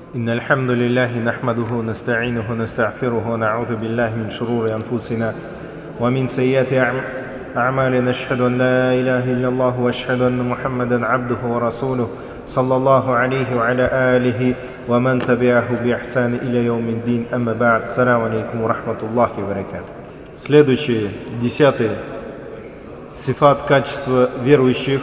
إن الحمد لله نحمده ونستعينه ونستغفره ونعوذ بالله من شرور أنفسنا ومن سيئات أعمالنا نشهد أن لا إله إلا الله وأشهد أن محمدا عبده ورسوله صلى الله عليه وعلى آله ومن تبعه بإحسان إلى يوم الدين أما بعد السلام عليكم ورحمة الله وبركاته. Следующий, 10-й сифат качества верующих,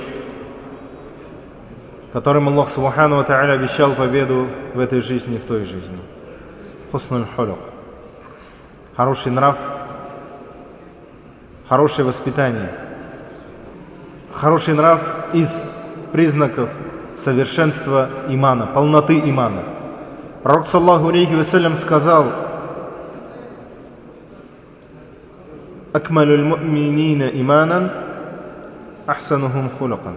которым Аллах Субхану ва Тааля обещал победу в этой жизни и в той жизни. Хуснуль хулук. Хороший нрав, хорошее воспитание. Хороший нрав из признаков совершенства имана, полноты имана. Пророк саллаллаху алейхи вассалям сказал: «Акмалюль му'минина иманан, ахсанухум хулукан».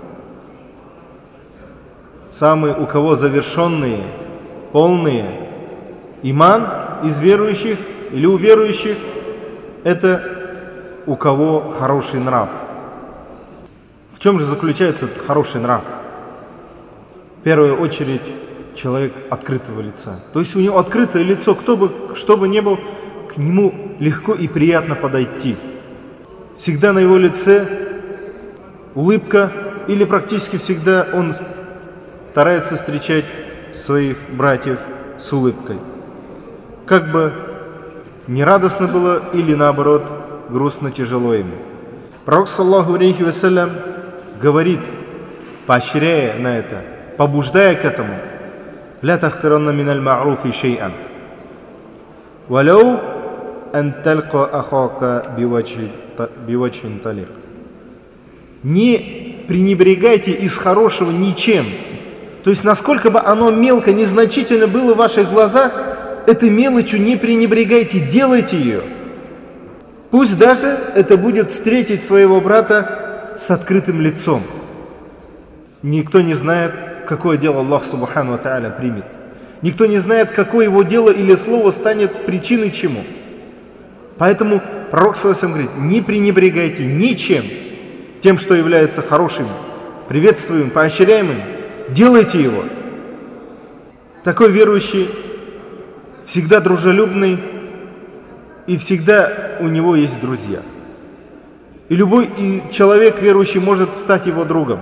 Самые, у кого завершенные, полные иман из верующих или у верующих, это у кого хороший нрав. В чем же заключается этот хороший нрав? В первую очередь, человек открытого лица. То есть у него открытое лицо, что бы ни был, к нему легко и приятно подойти. Всегда на его лице улыбка, или практически всегда он старается встречать своих братьев с улыбкой. Как бы не радостно было или наоборот грустно, тяжело ему. Пророк саллаллаху алейхи вассалям говорит, поощряя на это, побуждая к этому: «Ля тахтиранна миналь ма'руфи шей'ан, валау ан талька ахака бивачхин талик». Не пренебрегайте из хорошего ничем. То есть, насколько бы оно мелко, незначительно было в ваших глазах, этой мелочью не пренебрегайте, делайте ее. Пусть даже это будет встретить своего брата с открытым лицом. Никто не знает, какое дело Аллах Субхану ва Тааля примет. Никто не знает, какое его дело или слово станет причиной чему. Поэтому пророк саллаллаху алейхи ва саллям говорит: не пренебрегайте ничем, тем, что является хорошим, приветствуемым, поощряемым. Делайте его. Такой верующий всегда дружелюбный, и всегда у него есть друзья. И любой человек верующий может стать его другом.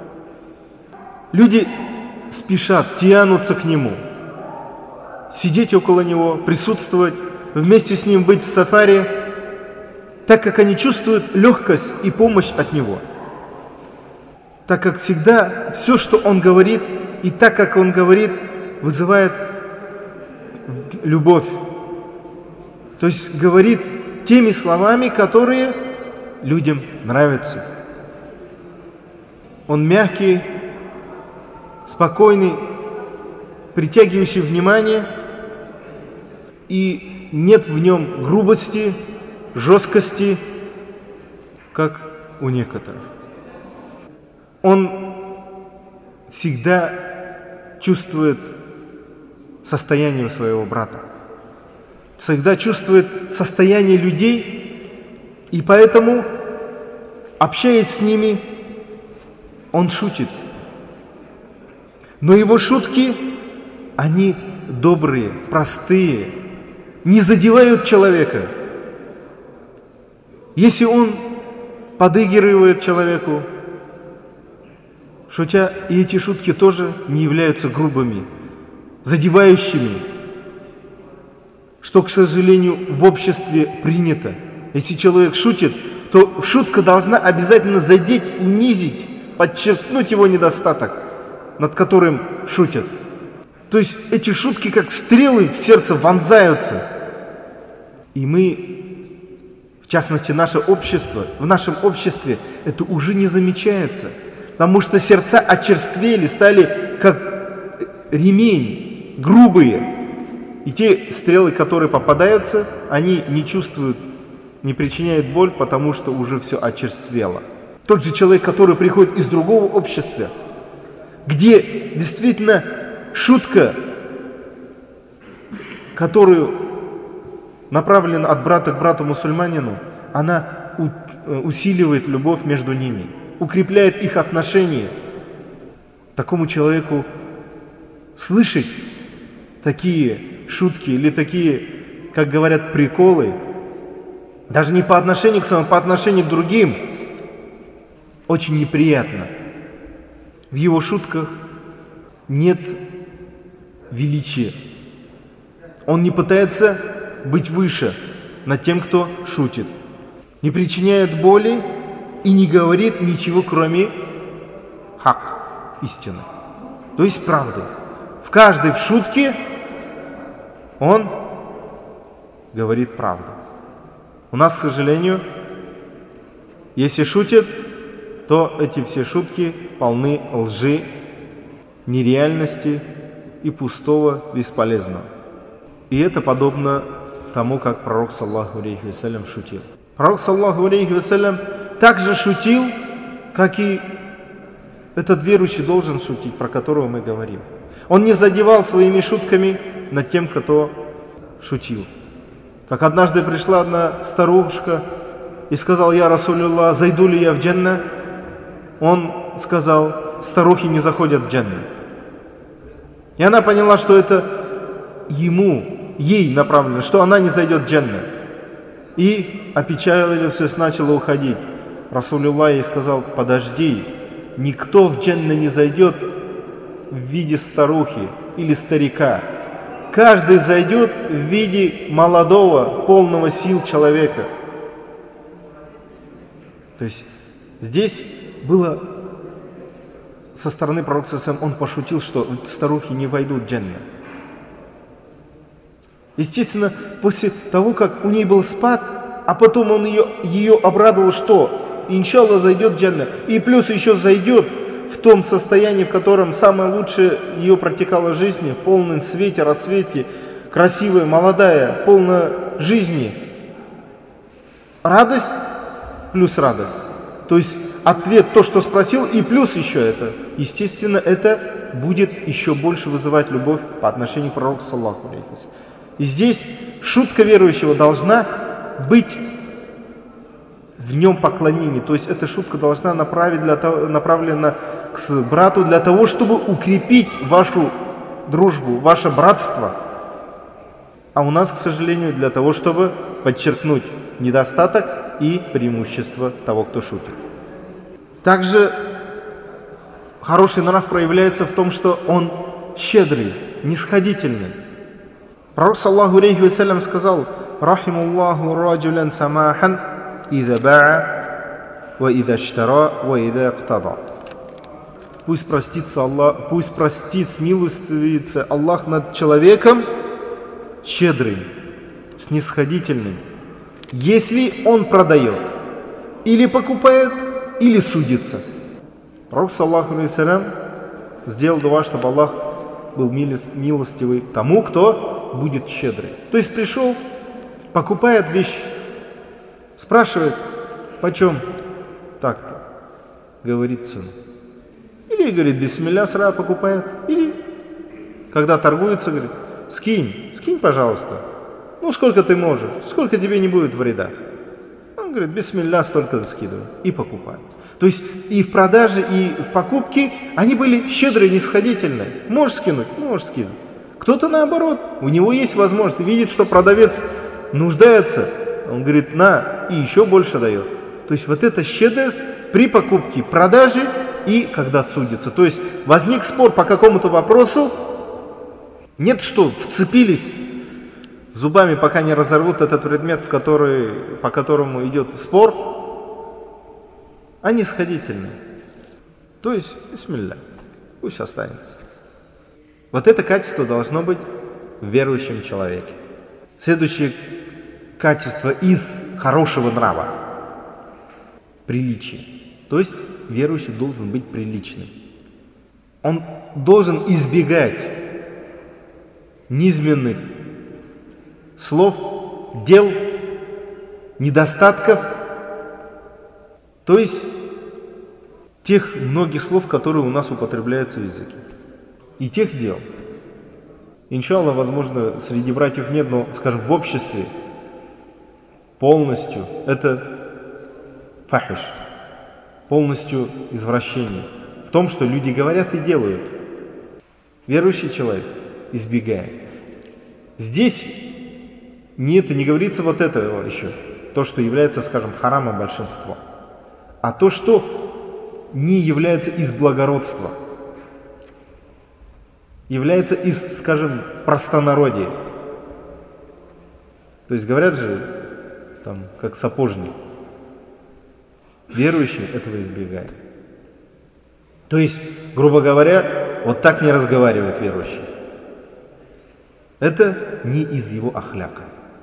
Люди спешат, тянутся к нему, сидеть около него, присутствовать, вместе с ним быть в сафари, так как они чувствуют легкость и помощь от него. Так как всегда все, что он говорит, и так как он говорит, вызывает любовь. То есть говорит теми словами, которые людям нравятся. Он мягкий, спокойный, притягивающий внимание, и нет в нем грубости, жесткости, как у некоторых. Он всегда чувствует состояние своего брата, всегда чувствует состояние людей, и поэтому, общаясь с ними, он шутит. Но его шутки, они добрые, простые, не задевают человека. Если он подыгрывает человеку, шутя, и эти шутки тоже не являются грубыми, задевающими, что, к сожалению, в обществе принято. Если человек шутит, то шутка должна обязательно задеть, унизить, подчеркнуть его недостаток, над которым шутят. То есть эти шутки, как стрелы в сердце, вонзаются. И мы, в частности, наше общество, в нашем обществе это уже не замечается. Потому что сердца очерствели, стали как ремень, грубые. И те стрелы, которые попадаются, они не чувствуют, не причиняют боль, потому что уже все очерствело. Тот же человек, который приходит из другого общества, где действительно шутка, которую направлена от брата к брату мусульманину, она усиливает любовь между ними, укрепляет их отношения. Такому человеку слышать такие шутки или такие, как говорят, приколы, даже не по отношению к самому, по отношению к другим, очень неприятно. В его шутках нет величия. Он не пытается быть выше над тем, кто шутит, не причиняет боли и не говорит ничего, кроме хак, истины, то есть правды. В каждой шутке он говорит правду. У нас, к сожалению, если шутят, то эти все шутки полны лжи, нереальности и пустого, бесполезного. И это подобно тому, как пророк, саллаллаху алейхи вассалям, шутил. Пророк, саллаллаху алейхи вассалям, также шутил, как и этот верующий должен шутить, про которого мы говорим. Он не задевал своими шутками над тем, кто шутил. Как однажды пришла одна старушка и сказала: «Я Расулюллах, зайду ли я в джанна?» Он сказал: «Старухи не заходят в джанну». И она поняла, что это ей направлено, что она не зайдет в джанну. И, опечалившись, начала уходить. Расулюллах ей сказал: «Подожди, никто в джанну не зайдет в виде старухи или старика. Каждый зайдет в виде молодого, полного сил человека». То есть здесь было со стороны пророка, он пошутил, что старухи не войдут в джанну. Естественно, после того, как у ней был спад, а потом он ее обрадовал, что иншаллах зайдет в джанну, и плюс еще зайдет в том состоянии, в котором самое лучшее ее протекало в жизни, в полном свете, расцвете, красивая, молодая, полная жизни. Радость плюс радость. То есть ответ, то, что спросил, и плюс еще это. Естественно, это будет еще больше вызывать любовь по отношению к пророку, саллаллаху алейхи вассалям. И здесь шутка верующего должна быть в нем поклонение. То есть эта шутка должна направлена к брату для того, чтобы укрепить вашу дружбу, ваше братство. А у нас, к сожалению, для того, чтобы подчеркнуть недостаток и преимущество того, кто шутит. Также хороший нрав проявляется в том, что он щедрый, нисходительный. Пророк, саллаллаху алейхи вассалям, сказал: «Рахимуллаху раджулян самахан ида баа ва ида штара ва ида иқтада». Пусть простится Аллах, пусть простит, смилостивится Аллах над человеком щедрым, снисходительным, если он продает, или покупает, или судится. Пророк, саллаллаху алейхи вассалям, сделал дуа, чтобы Аллах был милостивый тому, кто будет щедрый. То есть пришел, покупает вещь, спрашивает: почем так-то, говорит цену. Или говорит бисмилля, сразу покупает. Или когда торгуется, говорит: скинь, пожалуйста. Ну, сколько ты можешь, сколько тебе не будет вреда. Он говорит: бисмилля, столько скидывай. И покупает. То есть и в продаже, и в покупке они были щедрые, нисходительные. Можешь скинуть, можешь скинуть. Кто-то наоборот, у него есть возможность, видит, что продавец нуждается, он говорит: на, и еще больше дает. То есть вот это щедрость при покупке, продаже и когда судится. То есть возник спор по какому-то вопросу, нет, что вцепились зубами, пока не разорвут этот предмет, по которому идет спор, а нисходительный. То есть бисмилля, пусть останется. Вот это качество должно быть в верующем человеке. Следующее качество из хорошего нрава – приличие. То есть верующий должен быть приличным. Он должен избегать низменных слов, дел, недостатков, то есть тех многих слов, которые у нас употребляются в языке. И тех дел. Иншаллах, возможно, среди братьев нет, но, скажем, в обществе полностью это фахиш, полностью извращение в том, что люди говорят и делают. Верующий человек избегает. Здесь не говорится вот этого еще, то, что является, скажем, харамом большинства, а то, что не является из благородства, является из, скажем, простонародия. То есть говорят же, там, как сапожник, верующий этого избегает. То есть, грубо говоря, вот так не разговаривает верующий. Это не из его ахляка.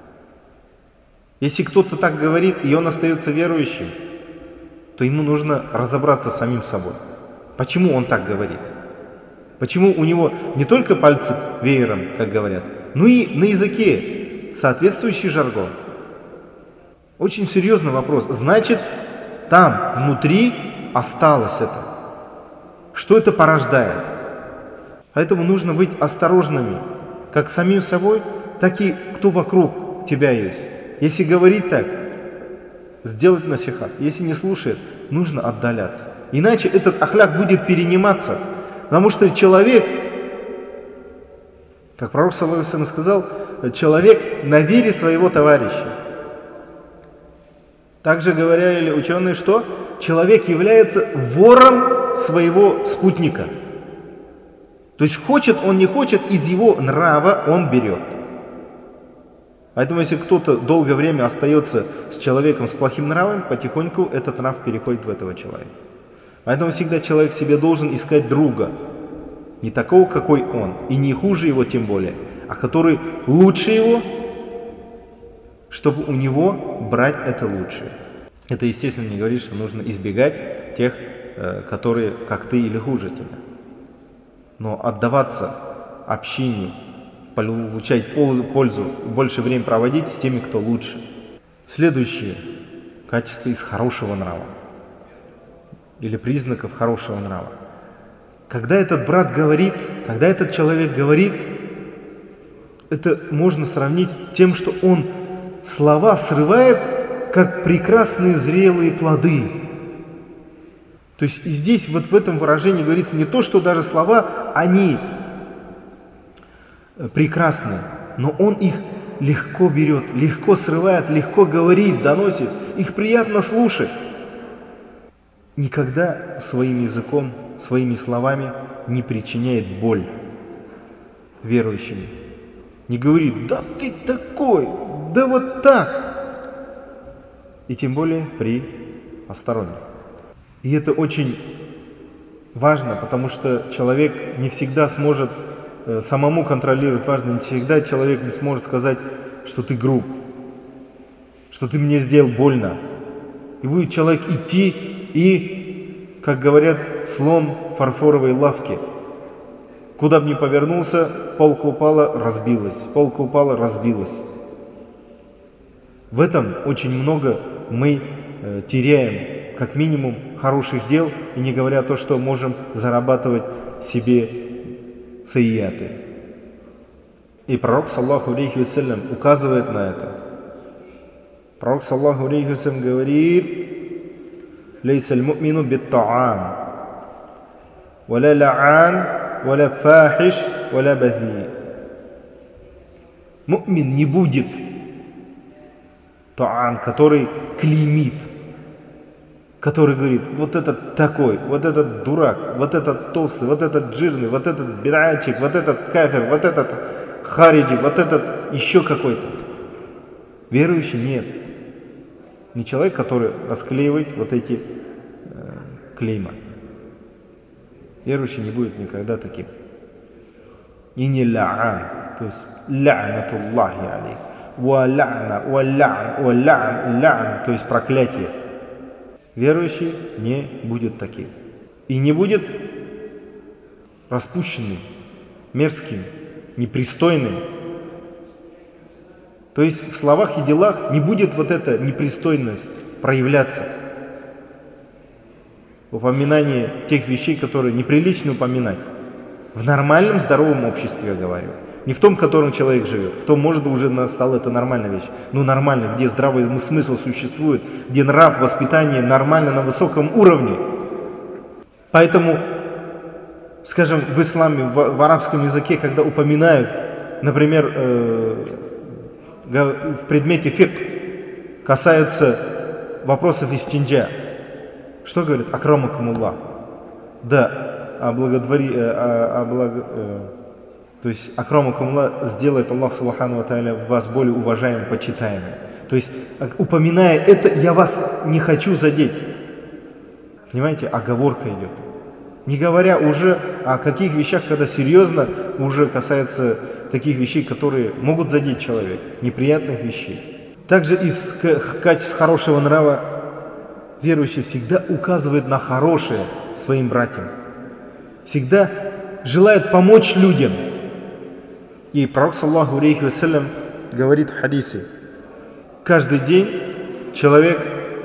Если кто-то так говорит, и он остается верующим, то ему нужно разобраться с самим собой. Почему он так говорит? Почему у него не только пальцы веером, как говорят, но и на языке соответствующий жаргон? Очень серьезный вопрос. Значит, там внутри осталось это. Что это порождает? Поэтому нужно быть осторожными, как с самим собой, так и кто вокруг тебя есть. Если говорит так, сделать насихат. Если не слушает, нужно отдаляться. Иначе этот ахляк будет перениматься. Потому что человек, как пророк саллаллаху алейхи ва саллям сказал, человек на вере своего товарища. Также говорили ученые, что человек является вором своего спутника. То есть хочет он, не хочет, из его нрава он берет. Поэтому если кто-то долгое время остается с человеком с плохим нравом, потихоньку этот нрав переходит в этого человека. Поэтому всегда человек себе должен искать друга. Не такого, какой он, и не хуже его тем более, а который лучше его, чтобы у него брать это лучшее. Это, естественно, не говорит, что нужно избегать тех, которые как ты или хуже тебя. Но отдаваться общению, получать пользу, больше времени проводить с теми, кто лучше. Следующее качество из хорошего нрава или признаков хорошего нрава. Когда этот брат говорит, когда этот человек говорит, это можно сравнить тем, что он слова срывает, как прекрасные зрелые плоды. То есть и здесь вот в этом выражении говорится не то, что даже слова, они прекрасные, но он их легко берет, легко срывает, легко говорит, доносит, их приятно слушать. Никогда своим языком, своими словами не причиняет боль верующим. Не говорит: да ты такой, да вот так. И тем более при посторонних. И это очень важно, потому что человек не всегда сможет самому контролировать. Важно, не всегда человек не сможет сказать, что ты груб, что ты мне сделал больно. И будет человек идти и, как говорят, слон в фарфоровой лавке. Куда бы ни повернулся, полка упала, разбилась, полка упала, разбилась. В этом очень много мы теряем, как минимум, хороших дел, и не говоря то, что можем зарабатывать себе сайяты. И пророк, саллаллаху алейхи ва саллям, указывает на это. Пророк, саллаллаху алейхи ва саллям, говорит: «Лейса аль-му'мину бит-та'ан, валя ла'ан, валя фахиш, валя бази». Му'мин не будет та'ан, который клеймит, который говорит: вот этот такой, вот этот дурак, вот этот толстый, вот этот жирный, вот этот бид'атчик, вот этот кафир, вот этот хариджи, вот этот еще какой-то. Верующий нет. Не человек, который расклеивает вот эти клейма. Верующий не будет никогда таким. И не ла'ан, то есть ла'натуллахи алейх, ва ла'на, ва ла'н, ва ла'н, ла'н, то есть проклятие. Верующий не будет таким. И не будет распущенным, мерзким, непристойным. То есть в словах и делах не будет вот эта непристойность проявляться. Упоминание тех вещей, которые неприлично упоминать. В нормальном, здоровом обществе, я говорю. Не в том, в котором человек живет. В том, может быть, уже стала это нормальная вещь. Ну, нормально, где здравый смысл существует, где нрав, воспитание нормально на высоком уровне. Поэтому, скажем, в исламе, в арабском языке, когда упоминают например, в предмете фикх касаются вопросов истинджа, что говорит акрамакумуллах? Да, то есть акрамакумуллах сделает Аллах Субхану ва Тааля вас более уважаемым, почитаемым. То есть, упоминая это, я вас не хочу задеть. Понимаете, оговорка идет. Не говоря уже о каких вещах, когда серьезно уже касается таких вещей, которые могут задеть человека, неприятных вещей. Также из качеств хорошего нрава верующий всегда указывает на хорошее своим братьям. Всегда желает помочь людям. И пророк, саллаллаху алейхи вассалям, говорит в хадисе: каждый день человек,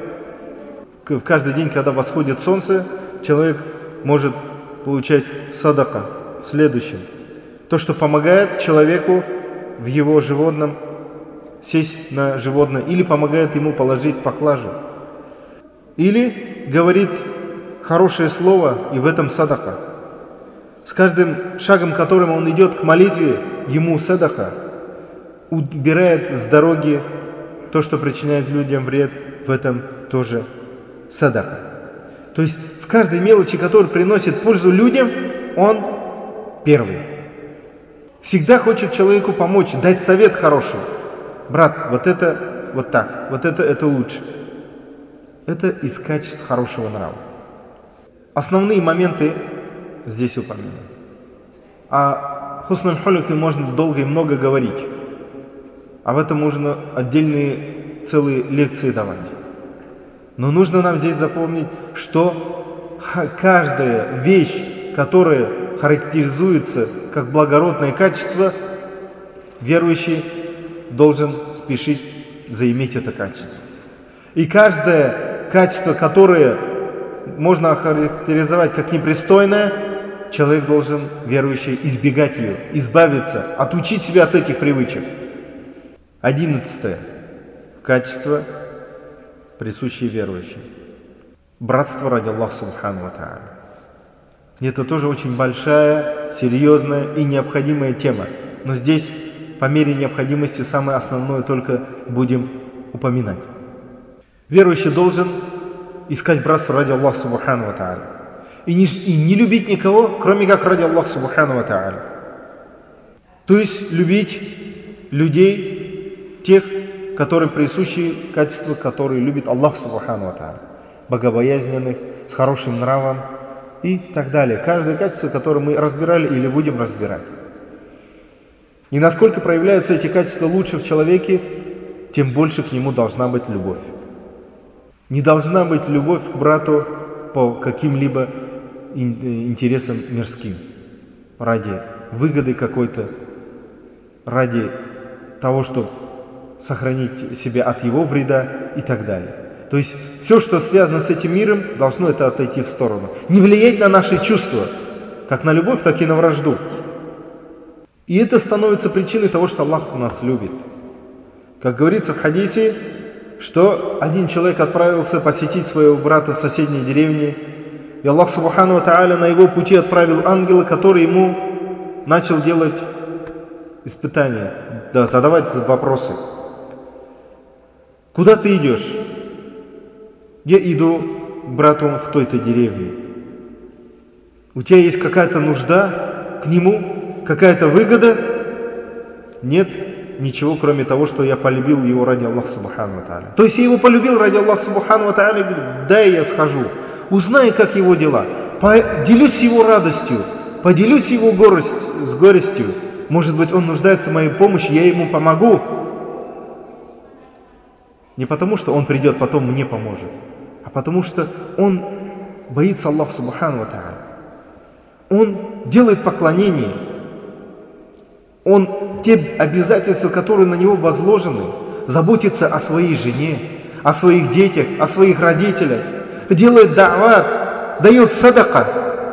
когда восходит солнце, человек может получать садака в следующем. То, что помогает человеку в его животном сесть на животное, или помогает ему положить поклажу, или говорит хорошее слово, и в этом садака. С каждым шагом, которым он идет к молитве, ему садака. Убирает с дороги то, что причиняет людям вред, в этом тоже садака. То есть в каждой мелочи, которая приносит пользу людям, он первый. Всегда хочет человеку помочь, дать совет хороший. Брат, вот это вот так, вот это лучше. Это из качеств хорошего нрава. Основные моменты здесь упомянуты. О хуснул хулюке можно долго и много говорить. Об этом можно отдельные целые лекции давать. Но нужно нам здесь запомнить, что каждая вещь, которая характеризуется как благородное качество, верующий должен спешить заиметь это качество. И каждое качество, которое можно охарактеризовать как непристойное, человек должен, верующий, избегать ее, избавиться, отучить себя от этих привычек. 11. Качество, присущее верующим. Братство ради Аллаха Субхану ва Тааля. Это тоже очень большая, серьезная и необходимая тема. Но здесь, по мере необходимости, самое основное только будем упоминать. Верующий должен искать братство ради Аллаха Субхану ва Тааля. И не любить никого, кроме как ради Аллаха Субхану ва Тааля. То есть любить людей, тех, которым присущи качества, которые любит Аллах Субхану ва Тааля. Богобоязненных, с хорошим нравом и так далее. Каждое качество, которое мы разбирали или будем разбирать. И насколько проявляются эти качества лучше в человеке, тем больше к нему должна быть любовь. Не должна быть любовь к брату по каким-либо интересам мирским, ради выгоды какой-то, ради того, чтобы сохранить себя от его вреда и так далее. То есть все, что связано с этим миром, должно это отойти в сторону. Не влиять на наши чувства, как на любовь, так и на вражду. И это становится причиной того, что Аллах нас любит. Как говорится в хадисе, что один человек отправился посетить своего брата в соседней деревне, и Аллах Субхану ва Тааля на его пути отправил ангела, который ему начал делать испытания, задавать вопросы. Куда ты идешь? Я иду к брату в той-то деревне. У тебя есть какая-то нужда к нему, какая-то выгода? Нет ничего, кроме того, что я полюбил его ради Аллаха Субхану ва Тааля. То есть я его полюбил ради Аллаха Субхану ва Тааля, и говорю, дай я схожу, узнаю, как его дела, поделюсь его радостью, поделюсь его с горестью. Может быть, он нуждается в моей помощи, я ему помогу. Не потому, что он придет, потом мне поможет, а потому что он боится Аллаха Субхану ва Тааля. Он делает поклонение. Он те обязательства, которые на него возложены, заботится о своей жене, о своих детях, о своих родителях, делает да'ват, дает садака.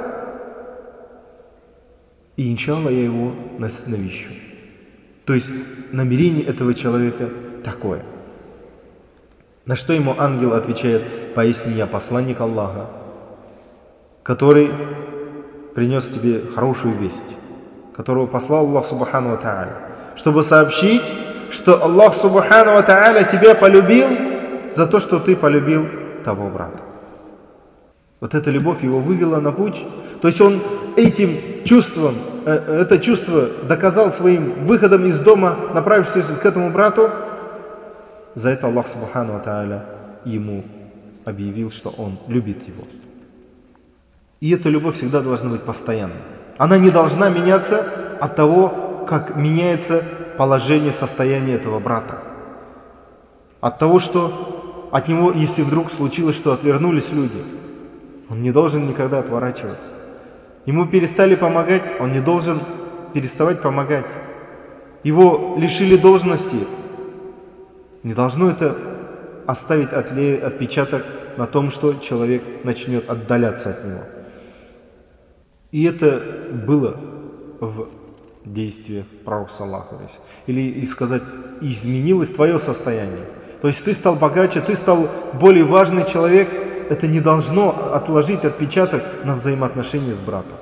И иншаллах я его навещу. То есть намерение этого человека такое. На что ему ангел отвечает: поясни, я посланник Аллаха, который принес тебе хорошую весть, которого послал Аллах Субхану ва Тааля. чтобы сообщить, что Аллах Субхану ва Тааля тебя полюбил за то, что ты полюбил того брата. Вот эта любовь его вывела на путь. То есть он этим чувством, это чувство доказал своим выходом из дома, направившись к этому брату. За это Аллах Субхану ва Тааля ему объявил, что он любит его. И эта любовь всегда должна быть постоянной. Она не должна меняться от того, как меняется положение, состояние этого брата. От того, что от него, если вдруг случилось, что отвернулись люди, он не должен никогда отворачиваться. Ему перестали помогать, он не должен переставать помогать. Его лишили должности, не должно это оставить отпечаток на том, что человек начнет отдаляться от него. И это было в действиях пророка саллаллаху алейхи. Или сказать, изменилось твое состояние. То есть ты стал богаче, ты стал более важный человек. Это не должно отложить отпечаток на взаимоотношения с братом.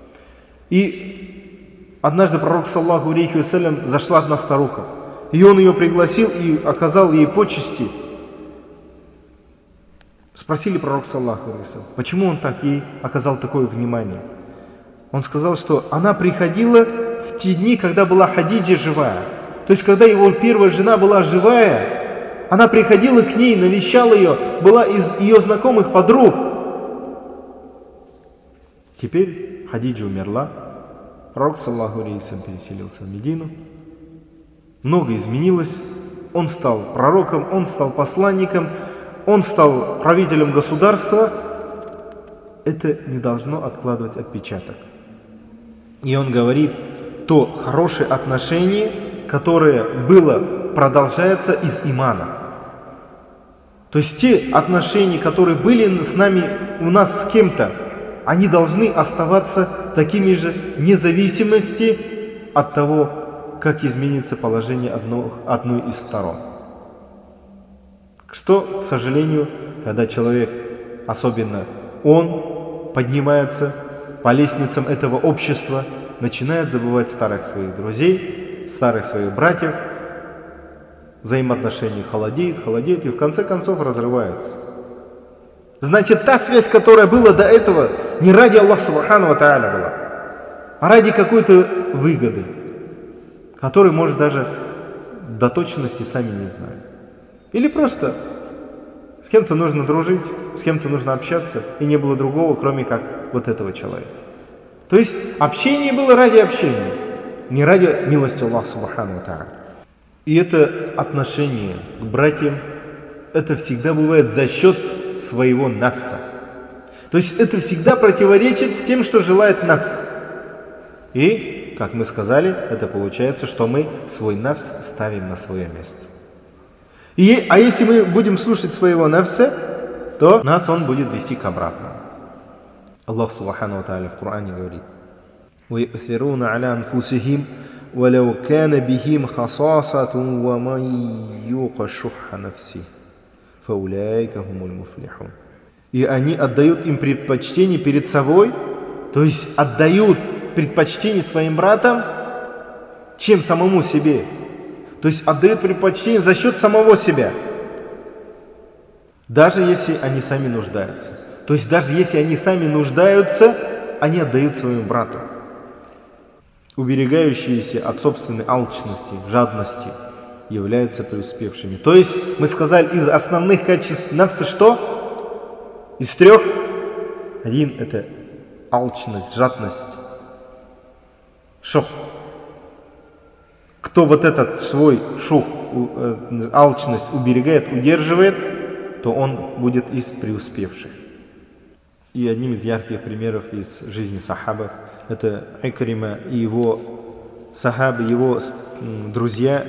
И однажды пророк саллаллаху алейхи вассалям зашла одна старуха. И он ее пригласил и оказал ей почести. Спросили пророк саллаллаху алейхи вассалям, почему он так ей оказал такое внимание. Он сказал, что она приходила в те дни, когда была Хадиджа живая. То есть, когда его первая жена была живая, она приходила к ней, навещала ее, была из ее знакомых подруг. Теперь Хадиджа умерла, пророк саллаллаху алейхи вассалям переселился в Медину. Много изменилось, он стал пророком, он стал посланником, он стал правителем государства. Это не должно откладывать отпечаток. И он говорит, то хорошее отношение, которое было, продолжается из имана. То есть те отношения, которые были с нами, у нас с кем-то, они должны оставаться такими же, вне зависимости от того, как изменится положение одной из сторон. Что, к сожалению, когда человек, особенно он, поднимается по лестницам этого общества, начинает забывать старых своих друзей, старых своих братьев, взаимоотношения холодеют и в конце концов разрываются. Значит, та связь, которая была до этого, не ради Аллаха Субхану ва Тааля была, а ради какой-то выгоды, которой, может, даже до точности сами не знаем. Или просто с кем-то нужно дружить, с кем-то нужно общаться, и не было другого, кроме как вот этого человека. То есть общение было ради общения, не ради милости Аллаха Субхану ва Тааля. И это отношение к братьям, это всегда бывает за счет своего нафса. То есть это всегда противоречит с тем, что желает нафс. И, как мы сказали, это получается, что мы свой нафс ставим на свое место. А если мы будем слушать своего нафса, то нас он будет вести к обратному. Аллах Субхану ва Тааля в Коране говорит: وَيُؤْثِرُونَ عَلَى أَنفُسِهِمْ وَلَوْ كَانَ بِهِمْ خَصَاصَةٌ وَمَن يُوقَ شُحَّ نَفْسِهِ فَأُولَٰئِكَ هُمُ الْمُفْلِحُونَ. И они отдают им предпочтение перед собой, то есть отдают предпочтение своим братам, чем самому себе. То есть отдают предпочтение за счет самого себя, даже если они сами нуждаются. То есть даже если они сами нуждаются, они отдают своему брату. Уберегающиеся от собственной алчности, жадности являются преуспевшими. То есть мы сказали, из основных качеств нафса что? Из трех. Один — это алчность, жадность, шух. Кто вот этот свой шух, алчность уберегает, удерживает, то он будет из преуспевших. И одним из ярких примеров из жизни сахабов — это Икрима и его сахабы, его друзья,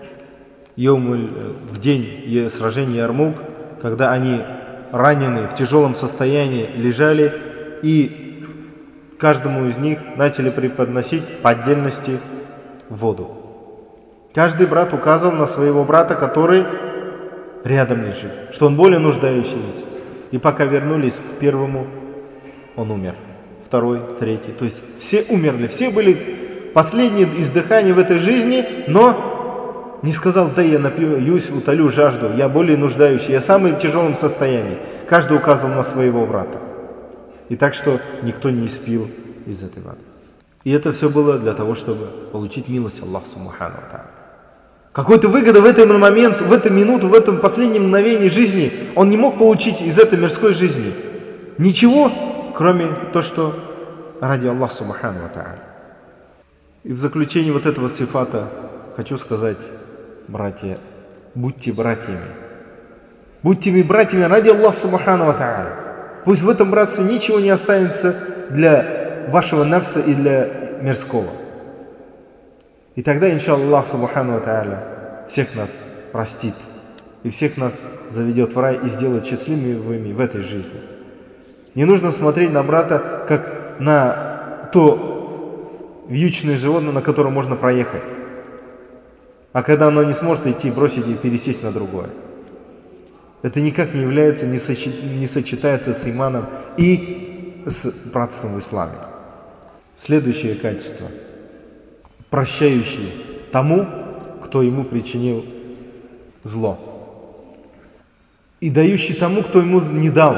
в день сражения Ярмук, когда они ранены, в тяжелом состоянии лежали, и каждому из них начали преподносить по отдельности воду. Каждый брат указывал на своего брата, который рядом лежит, что он более нуждающийся. И пока вернулись к первому, он умер. Второй, третий. То есть все умерли, все были последнее издыхание в этой жизни, но не сказал: да, я напьюсь, утолю жажду, я более нуждающий, я в самом тяжелом состоянии. Каждый указывал на своего брата. И так что никто не испил из этой воды. И это все было для того, чтобы получить милость Аллаха Субхану ва Тааля. Какой-то выгоды в этот момент, в эту минуту, в этом последнем мгновении жизни он не мог получить из этой мирской жизни. Ничего, кроме того, что ради Аллаха Субхану ва Тааля. И в заключение вот этого сифата хочу сказать: братья, будьте братьями. Будьте братьями ради Аллаха Субхану ва Тааля. Пусть в этом братстве ничего не останется для вашего нафса и для мирского. И тогда, иншаллах Субхану ва Тааля, всех нас простит и всех нас заведет в рай и сделает счастливыми в этой жизни. Не нужно смотреть на брата как на то вьючное животное, на котором можно проехать. А когда оно не сможет идти, бросить и пересесть на другое. Это никак не является, не сочетается с иманом и с братством в исламе. Следующее качество. Прощающий тому, кто ему причинил зло. И дающий тому, кто ему не дал.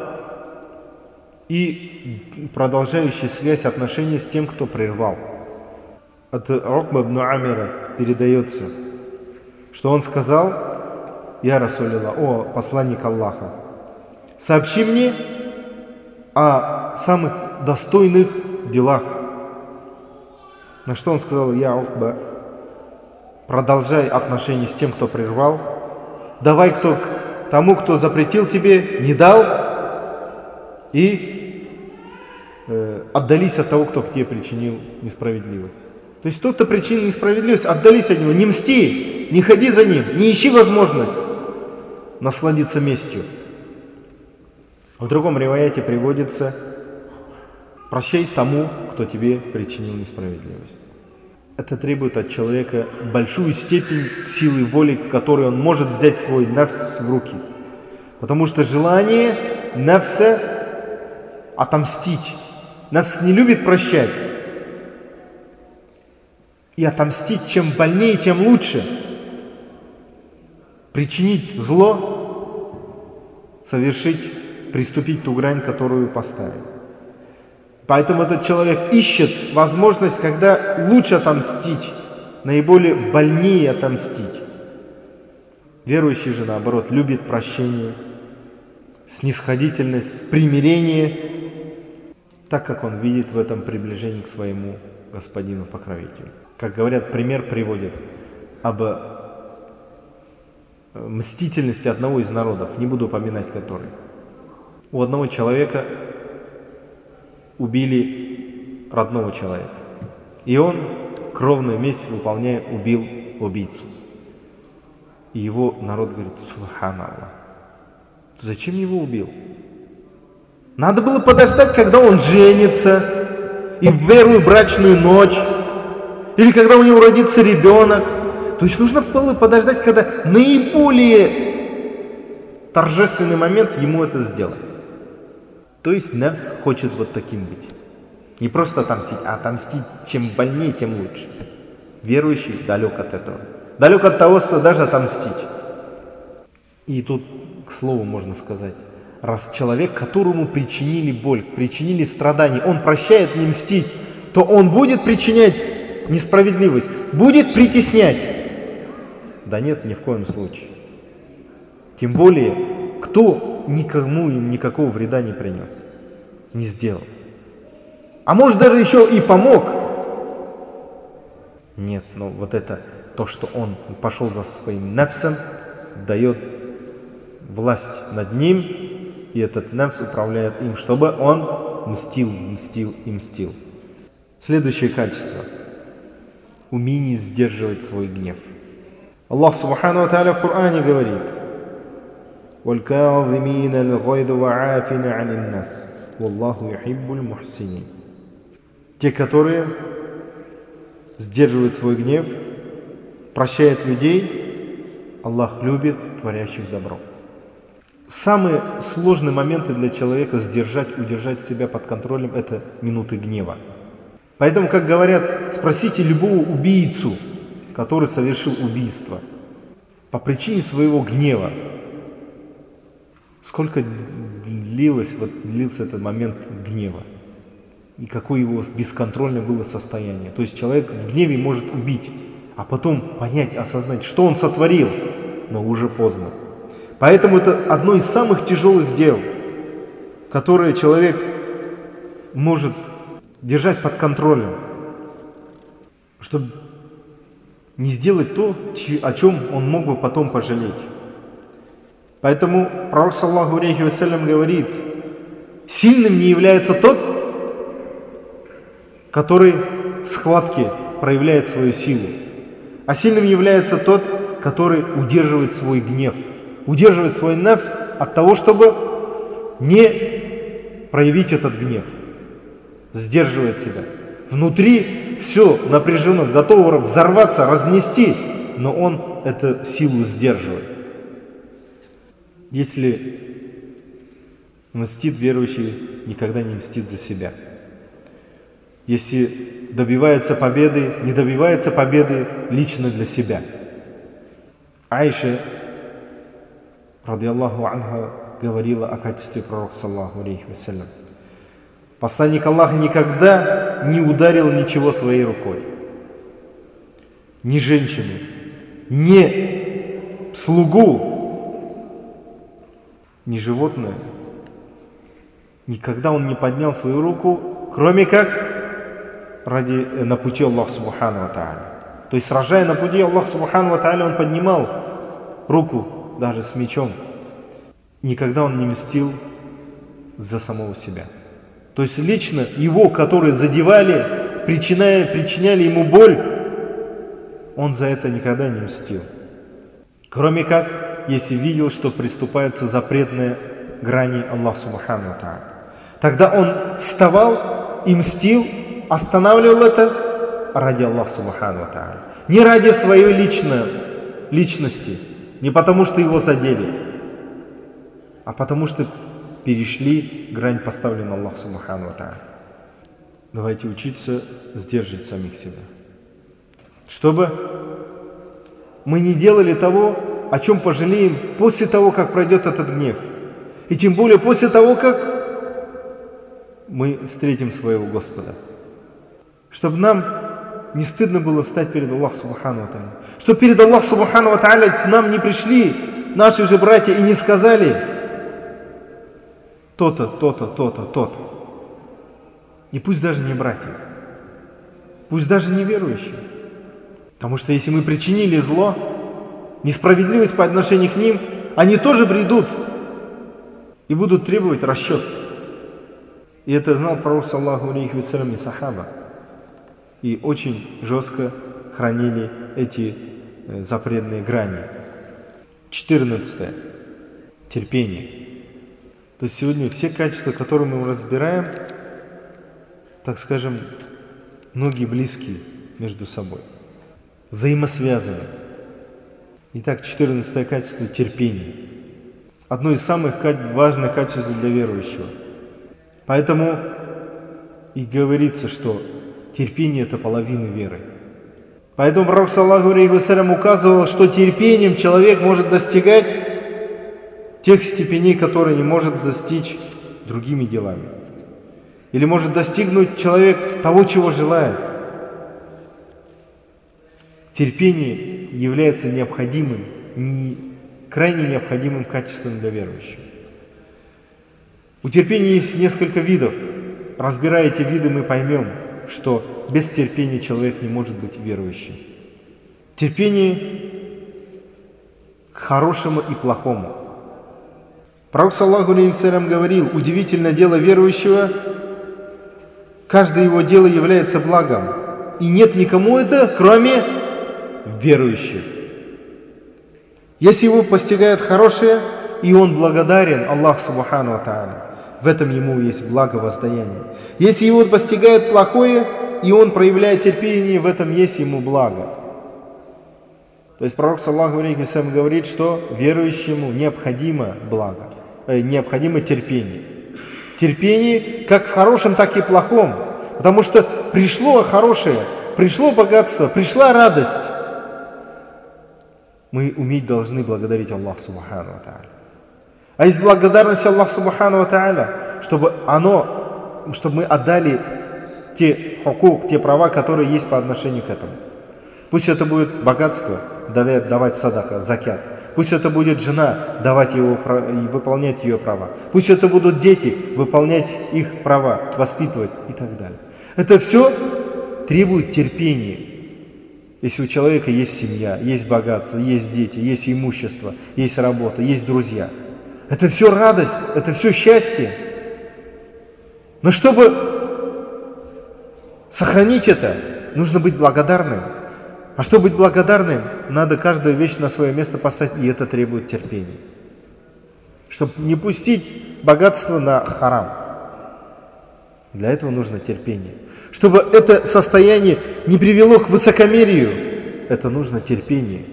И продолжающий связь отношений с тем, кто прервал. От Укба ибн Амира передается, что он сказал: «Я Расулилла, о посланник Аллаха, сообщи мне о самых достойных делах». На что он сказал: «Я Укба, продолжай отношения с тем, кто прервал, давай тому, кто запретил тебе, не дал, и отдались от того, кто тебе причинил несправедливость». То есть тот, кто причинил несправедливость, отдались от него, не мсти, не ходи за ним, не ищи возможность насладиться местью. В другом риваяте приводится: прощай тому, кто тебе причинил несправедливость. Это требует от человека большую степень силы воли, которой он может взять свой нафс в руки. Потому что желание нафса отомстить. Нафс не любит прощать. И отомстить, чем больнее, тем лучше. Причинить зло, совершить, приступить ту грань, которую поставил. Поэтому этот человек ищет возможность, когда лучше отомстить, наиболее больнее отомстить. Верующий же, наоборот, любит прощение, снисходительность, примирение, так как он видит в этом приближение к своему Господину Покровителю. Как говорят, пример приводит об мстительности одного из народов, не буду упоминать который. У одного человека убили родного человека. И он, кровную месть выполняя, убил убийцу. И его народ говорит: субханаллах, зачем его убил? Надо было подождать, когда он женится, и в первую брачную ночь, или когда у него родится ребенок. То есть нужно было подождать, когда наиболее торжественный момент ему это сделать. То есть нафс хочет вот таким быть. Не просто отомстить, а отомстить чем больнее, тем лучше. Верующий далек от этого. Далек от того, что даже отомстить. И тут, к слову, можно сказать, раз человек, которому причинили боль, причинили страдания, он прощает, не мстит, то он будет причинять несправедливость, будет притеснять. Да нет, ни в коем случае. Тем более, кто никому им никакого вреда не принес, не сделал. А может даже еще и помог. Нет, но вот это то, что он пошел за своим нафсом, дает власть над ним, и этот нафс управляет им, чтобы он мстил, мстил и мстил. Следующее качество. Умение сдерживать свой гнев. Аллах Субхану ва Тааля в Коране говорит: وَالْكَاظِمِينَ الْغَيْظَ وَعَافِينَ عَنِ النَّاسِ وَاللَّهُ يُحِبُّ الْمُحْسِنِينَ. Те, которые сдерживают свой гнев, прощают людей, Аллах любит творящих добро. Самые сложные моменты для человека сдержать, удержать себя под контролем — это минуты гнева. Поэтому, как говорят, спросите любого убийцу, который совершил убийство, по причине своего гнева, сколько длился этот момент гнева, и какое его бесконтрольное было состояние. То есть человек в гневе может убить, а потом понять, осознать, что он сотворил, но уже поздно. Поэтому это одно из самых тяжелых дел, которое человек может держать под контролем, чтобы не сделать то, о чем он мог бы потом пожалеть. Поэтому пророк, саллаллаху алейхи вассалям, говорит, сильным не является тот, который в схватке проявляет свою силу, а сильным является тот, который удерживает свой гнев, удерживает свой нафс от того, чтобы не проявить этот гнев, сдерживает себя. Внутри все напряжено, готово взорваться, разнести, но он эту силу сдерживает. Если мстит верующий, никогда не мстит за себя. Если добивается победы, не добивается победы лично для себя. Айша, радиаллаху анха, говорила о качестве пророка, саллаллаху алейхи вассалям. Посланник Аллаха никогда не ударил ничего своей рукой. Ни женщину, ни слугу, ни животное. Никогда он не поднял свою руку, кроме как на пути Аллаха субхану ва тааля. То есть, сражая на пути Аллаха субхану ва тааля, он поднимал руку даже с мечом. Никогда он не мстил за самого себя. То есть лично его, которые задевали, причиняли ему боль, он за это никогда не мстил. Кроме как, если видел, что приступается запретные грани Аллаха субхану ва тааля. Тогда он вставал и мстил, останавливал это ради Аллаха субхану ва тааля. Не ради своей личности, не потому что его задели, а потому что перешли грань, поставленную Аллаху субхану ва тааля. Давайте учиться сдерживать самих себя, чтобы мы не делали того, о чем пожалеем после того, как пройдет этот гнев. И тем более после того, как мы встретим своего Господа. Чтобы нам не стыдно было встать перед Аллахом субхану ва тааля. Чтобы перед Аллахом субхану ва тааля к нам не пришли наши же братья и не сказали то-то, то-то, то-то, то-то. И пусть даже не братья, пусть даже не верующие. Потому что если мы причинили зло, несправедливость по отношению к ним, они тоже придут и будут требовать расчет. И это знал пророк, саллаллаху алейхи вассалям, и сахаба. И очень жестко хранили эти запретные грани. 14. Терпение. То есть сегодня все качества, которые мы разбираем, так скажем, многие близкие между собой, взаимосвязаны. Итак, 14 качество — терпение. Одно из самых важных качеств для верующего. Поэтому и говорится, что терпение — это половина веры. Поэтому пророк, саллаллаху алейхи вассалям, указывал, что терпением человек может достигать тех степеней, которые не может достичь другими делами. Или может достигнуть человек того, чего желает. Терпение является необходимым, крайне необходимым качеством для верующего. У терпения есть несколько видов. Разбирая эти виды, мы поймем, что без терпения человек не может быть верующим. Терпение к хорошему и плохому. Пророк, саллаллаху алейхи вассалям, говорил: удивительное дело верующего, каждое его дело является благом, и нет никому это, кроме верующих. Если его постигает хорошее, и он благодарен Аллаху субхану ва тааля, в этом ему есть благо воздаяние. Если его постигает плохое, и он проявляет терпение, в этом есть ему благо. То есть пророк, саллаллаху алейхи вассалям, говорит, что верующему необходимо благо, необходимо терпение. Терпение как в хорошем, так и в плохом. Потому что пришло хорошее, пришло богатство, пришла радость. Мы уметь должны благодарить Аллаха Субхану ва Тааля. А из благодарности Аллаху Субхану ва Тааля, чтобы мы отдали те хукук, те права, которые есть по отношению к этому. Пусть это будет богатство, давать садака, закят. Пусть это будет жена, давать его, выполнять ее права. Пусть это будут дети, выполнять их права, воспитывать и так далее. Это все требует терпения. Если у человека есть семья, есть богатство, есть дети, есть имущество, есть работа, есть друзья. Это все радость, это все счастье. Но чтобы сохранить это, нужно быть благодарным. А чтобы быть благодарным, надо каждую вещь на свое место поставить, и это требует терпения. Чтобы не пустить богатство на харам. Для этого нужно терпение. Чтобы это состояние не привело к высокомерию, это нужно терпение.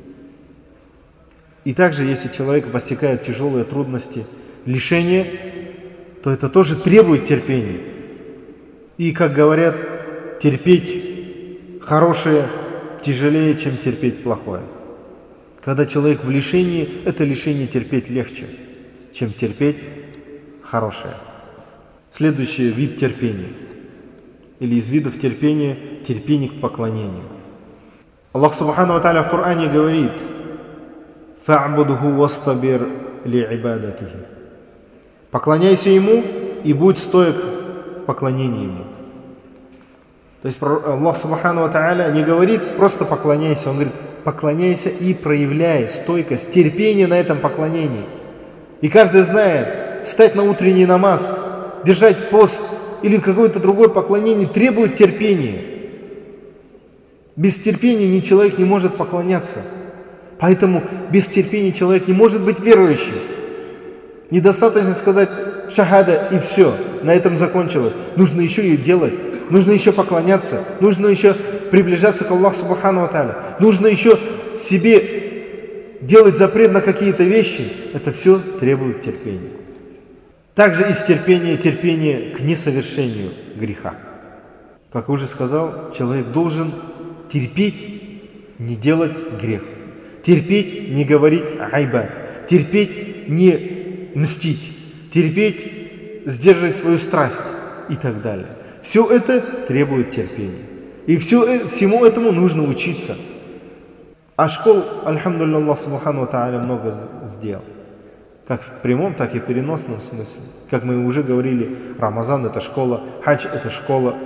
И также, если человек постигает тяжелые трудности, лишения, то это тоже требует терпения. И, как говорят, терпеть хорошее тяжелее, чем терпеть плохое. Когда человек в лишении, это лишение терпеть легче, чем терпеть хорошее. Следующий вид терпения, или из видов терпения, терпение к поклонению. Аллах Субхану ва Тааля в Коране говорит: «Фа'будху вастабир ли'ибадатихи». Поклоняйся Ему и будь стоек в поклонении Ему. То есть Аллах Субхану ва Тааля не говорит просто поклоняйся, Он говорит: поклоняйся и проявляй стойкость, терпение на этом поклонении. И каждый знает, встать на утренний намаз, держать пост или какое-то другое поклонение требует терпения. Без терпения человек не может поклоняться. Поэтому без терпения человек не может быть верующим. Недостаточно сказать шахада и все, на этом закончилось. Нужно еще ее делать, нужно еще поклоняться, нужно еще приближаться к Аллаху Субхану ва Тааля, нужно еще себе делать запрет на какие-то вещи. Это все требует терпения. Также из терпения терпение к несовершению греха. Как уже сказал, человек должен терпеть, не делать грех. Терпеть, не говорить айба. Терпеть, не мстить. Терпеть, сдерживать свою страсть и так далее. Все это требует терпения. И всему этому нужно учиться. А школ, альхамдулилля, Аллах Субхану ва Тааля много сделал. Как в прямом, так и в переносном смысле. Как мы уже говорили, Рамазан — это школа, хадж — это школа.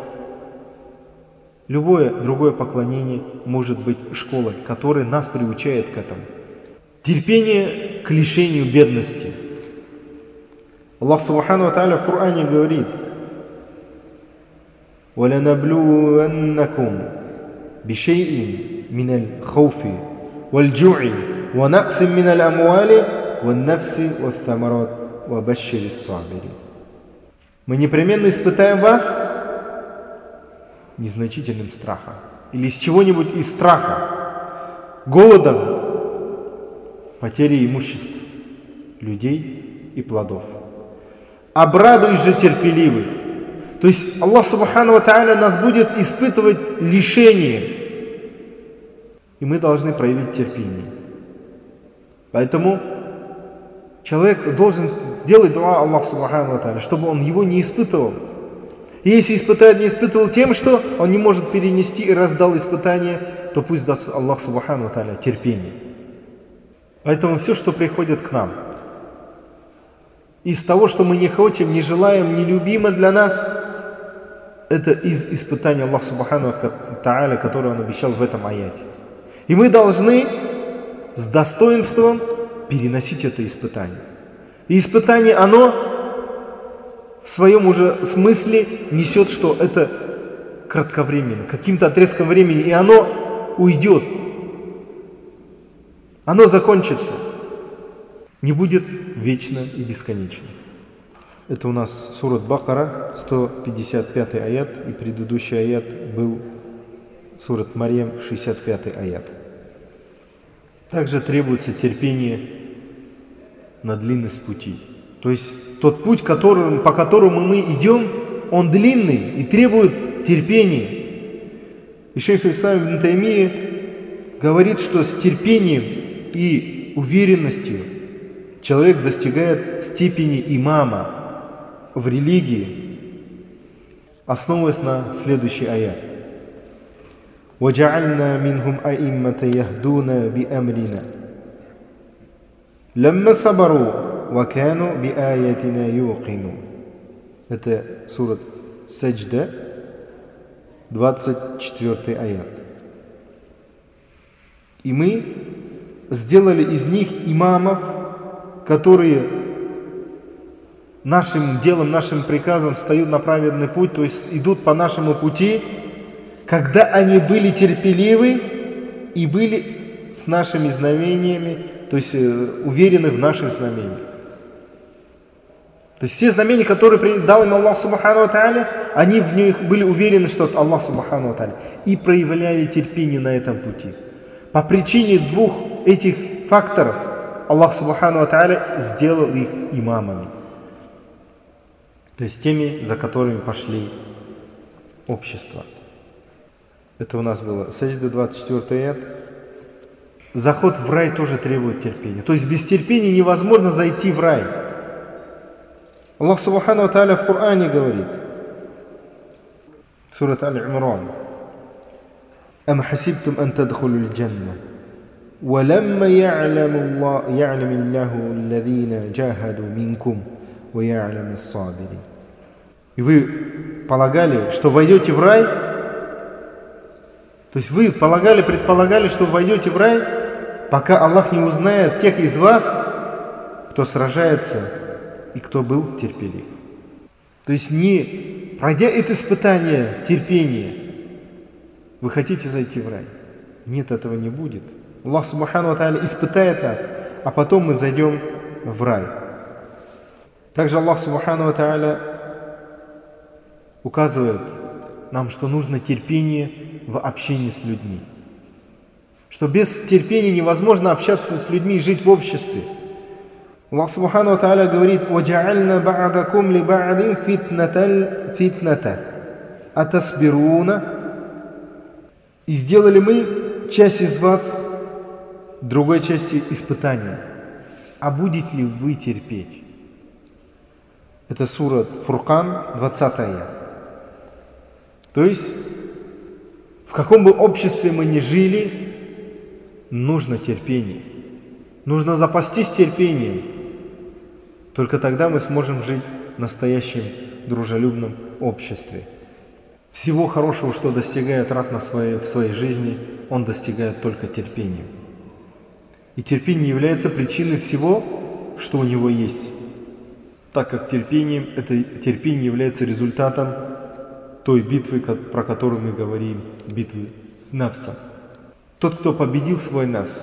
Любое другое поклонение может быть школой, которая нас приучает к этому. Терпение к лишению бедности. Аллах Субхану ва Тааля в Коране говорит: وَلَنَبْلُوَنَّكُمْ بِشَيْءٍ مِنَ الْخَوْفِ وَالْجُوعِ وَنَقْصٍ مِنَ الْأَمْوَالِ وَالنَّفْسِ وَالثَّمَرَاتِ وَبَشِّرِ الصَّابِرِينَ. Мы непременно испытаем вас незначительным страхом или из чего-нибудь из страха, голодом, потерей имущества, людей и плодов. Обрадуй же терпеливых. То есть Аллах Субхану ва Тааля нас будет испытывать лишение, и мы должны проявить терпение. Поэтому человек должен делать дуа Аллаху Субхану ва Тааля, чтобы он его не испытывал. И если испытает, не испытывал тем, что он не может перенести и раздал испытание, то пусть даст Аллах Субхану ва Тааля терпение. Поэтому все, что приходит к нам, из того, что мы не хотим, не желаем, не любимо для нас, это из испытания Аллаха Субхану ва Тааля, которое Он обещал в этом аяте. И мы должны с достоинством переносить это испытание. И испытание, оно в своем уже смысле несет, что это кратковременно, каким-то отрезком времени, и оно уйдет. Оно закончится. Не будет вечно и бесконечно. Это у нас сурат Бакара, 155 аят, и предыдущий аят был сурат Марьям, 65 аят. Также требуется терпение на длинность пути. То есть тот путь, по которому мы идем, он длинный и требует терпения. И шейх ислам ибн Таймия говорит, что с терпением и уверенностью человек достигает степени имама в религии, основываясь на следующий аят. وَجَعَلْنَا مِنْهُمْ أَئِمَّةً يَهْدُونَ بِأَمْرِنَا لَمَّا صَبَرُوا وَكَانُوا بِآيَاتِنَا يُوقِنُونَ. Это сурат Саджда, 24 аят. И мы сделали из них имамов, которые нашим делом, нашим приказом встают на праведный путь, то есть идут по нашему пути, когда они были терпеливы и были с нашими знамениями, то есть уверены в наших знамениях. То есть все знамения, которые дал им Аллах Субхану ва Тааля, они в них были уверены, что это Аллах Субхану ва Тааля, и проявляли терпение на этом пути. По причине двух этих факторов Аллах Субхану ва Тааля сделал их имамами. То есть теми, за которыми пошли общества. Это у нас было Саджда, 24 аят. Заход в рай тоже требует терпения. То есть без терпения невозможно зайти в рай. Аллах Субхану ва Тааля в Коране говорит, сурат Аль-Имран: «Ам хасибтум ан тадхулул джанна, ва ламма я'ламу Аллаху аллазина джахаду минкум, ва я'ламу ас-сабирин». И вы полагали, что войдете в рай, то есть вы предполагали, что войдете в рай, пока Аллах не узнает тех из вас, кто сражается и кто был терпелив. То есть не пройдя это испытание терпения, вы хотите зайти в рай. Нет, этого не будет. Аллах Субхану ва Тааля испытает нас, а потом мы зайдем в рай. Также Аллах Субхану ва Тааля указывает нам, что нужно терпение в общении с людьми. Что без терпения невозможно общаться с людьми и жить в обществе. Аллах Субхану ва Тааля говорит: وَجَعَلْنَا بَعْدَكُمْ لِبَعْدٍ فِتْنَةً أَتَصْبِرُونَ. И сделали мы часть из вас, другой части испытания. А будете ли вы терпеть? Это сура Фуркан, 20 аят. То есть, в каком бы обществе мы ни жили, нужно терпение. Нужно запастись терпением. Только тогда мы сможем жить в настоящем дружелюбном обществе. Всего хорошего, что достигает раб в своей жизни, он достигает только терпением. И терпение является причиной всего, что у него есть. Так как это терпение является результатом той битвы, про которую мы говорим, битвы с нафсом. Тот, кто победил свой нафс,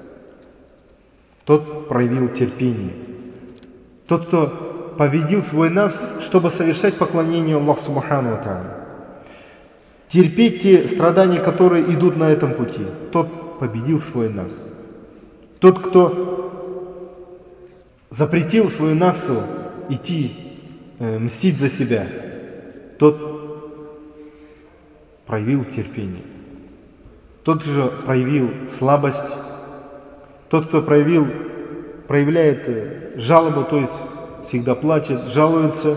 тот проявил терпение. Тот, кто победил свой нафс, чтобы совершать поклонение Аллаху Субхану ва Тааля. Терпеть те страдания, которые идут на этом пути, тот победил свой нафс. Тот, кто запретил свою нафсу идти, мстить за себя, тот проявил терпение. Тот же проявил слабость. Тот, кто проявляет жалобу, то есть всегда плачет, жалуется,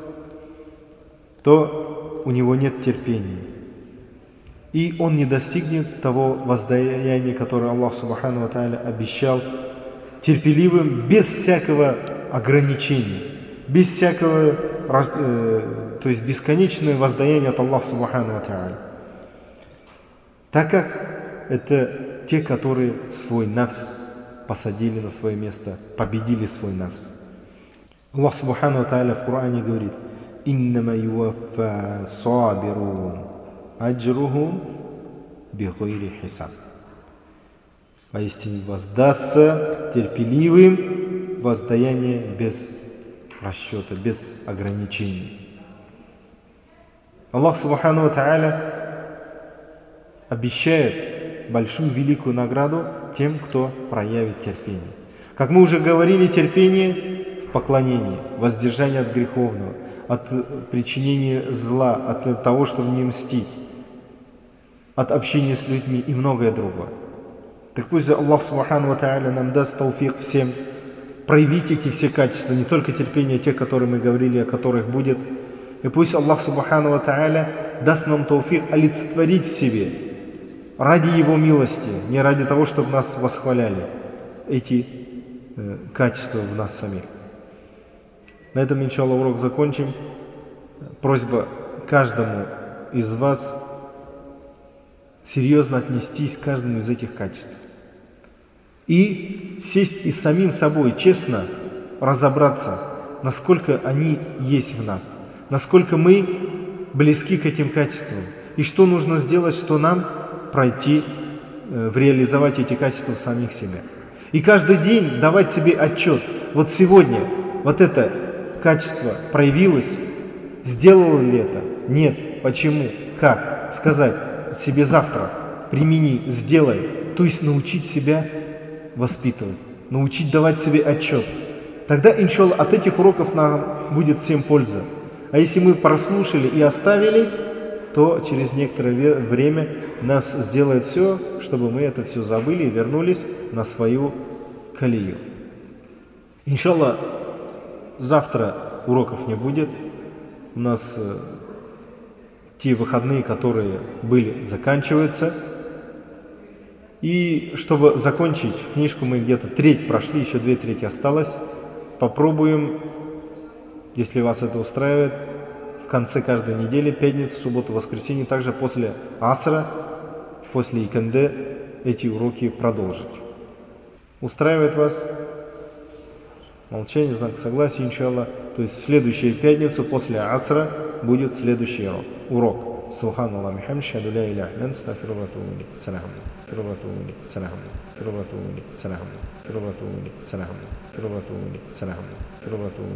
то у него нет терпения. И он не достигнет того воздаяния, которое Аллах Субхану ва Тааля обещал терпеливым, без всякого ограничения, без всякого, то есть бесконечное воздаяние от Аллаха Субхану ва Тааля. Так как это те, которые свой нафс посадили на свое место, победили свой нафс. Аллах Субхану ва Тааля в Коране говорит: «Иннама юваффа сабирун аджрухум бигайри хисаб». Поистине воздастся терпеливым воздаяние без расчета, без ограничений. Аллах Субхану ва Тааля обещает большую великую награду тем, кто проявит терпение. Как мы уже говорили, терпение в поклонении, воздержание от греховного, от причинения зла, от того, чтобы не мстить, от общения с людьми и многое другое. Так пусть Аллах Субхану ва Тааля нам даст тауфик всем проявить эти все качества, не только терпение тех, которые мы говорили, о которых будет. И пусть Аллах Субхану ва Тааля даст нам тауфик олицетворить в себе ради Его милости, не ради того, чтобы нас восхваляли, эти качества в нас самих. На этом, иншаллах, урок закончим. Просьба каждому из вас серьезно отнестись к каждому из этих качеств. И сесть и самим собой честно разобраться, насколько они есть в нас, насколько мы близки к этим качествам, и что нужно сделать, что нам пройти, реализовать эти качества в самих себя. И каждый день давать себе отчет. Вот сегодня вот это качество проявилось, сделало ли это? Нет. Почему? Как? Сказать себе завтра, примени, сделай. То есть научить себя воспитывать, научить давать себе отчет. Тогда, иншаллах, от этих уроков нам будет всем польза. А если мы прослушали и оставили, то через некоторое время нас сделает все, чтобы мы это все забыли и вернулись на свою колею. Иншаллах, завтра уроков не будет. У нас те выходные, которые были, заканчиваются. И чтобы закончить книжку, мы где-то треть прошли, еще 2/3 осталось. Попробуем, если вас это устраивает, в конце каждой недели, пятницу, субботу, воскресенье, также после асра, после иканде, эти уроки продолжить. Устраивает вас? Молчание, знак согласия, иншаллах. То есть в следующую пятницу после асра будет следующий урок. Субханаллах, бихамдихи, ашхаду ла иляха илля анта, астагфирука ва атубу илейк. Салам. Салам. Салам.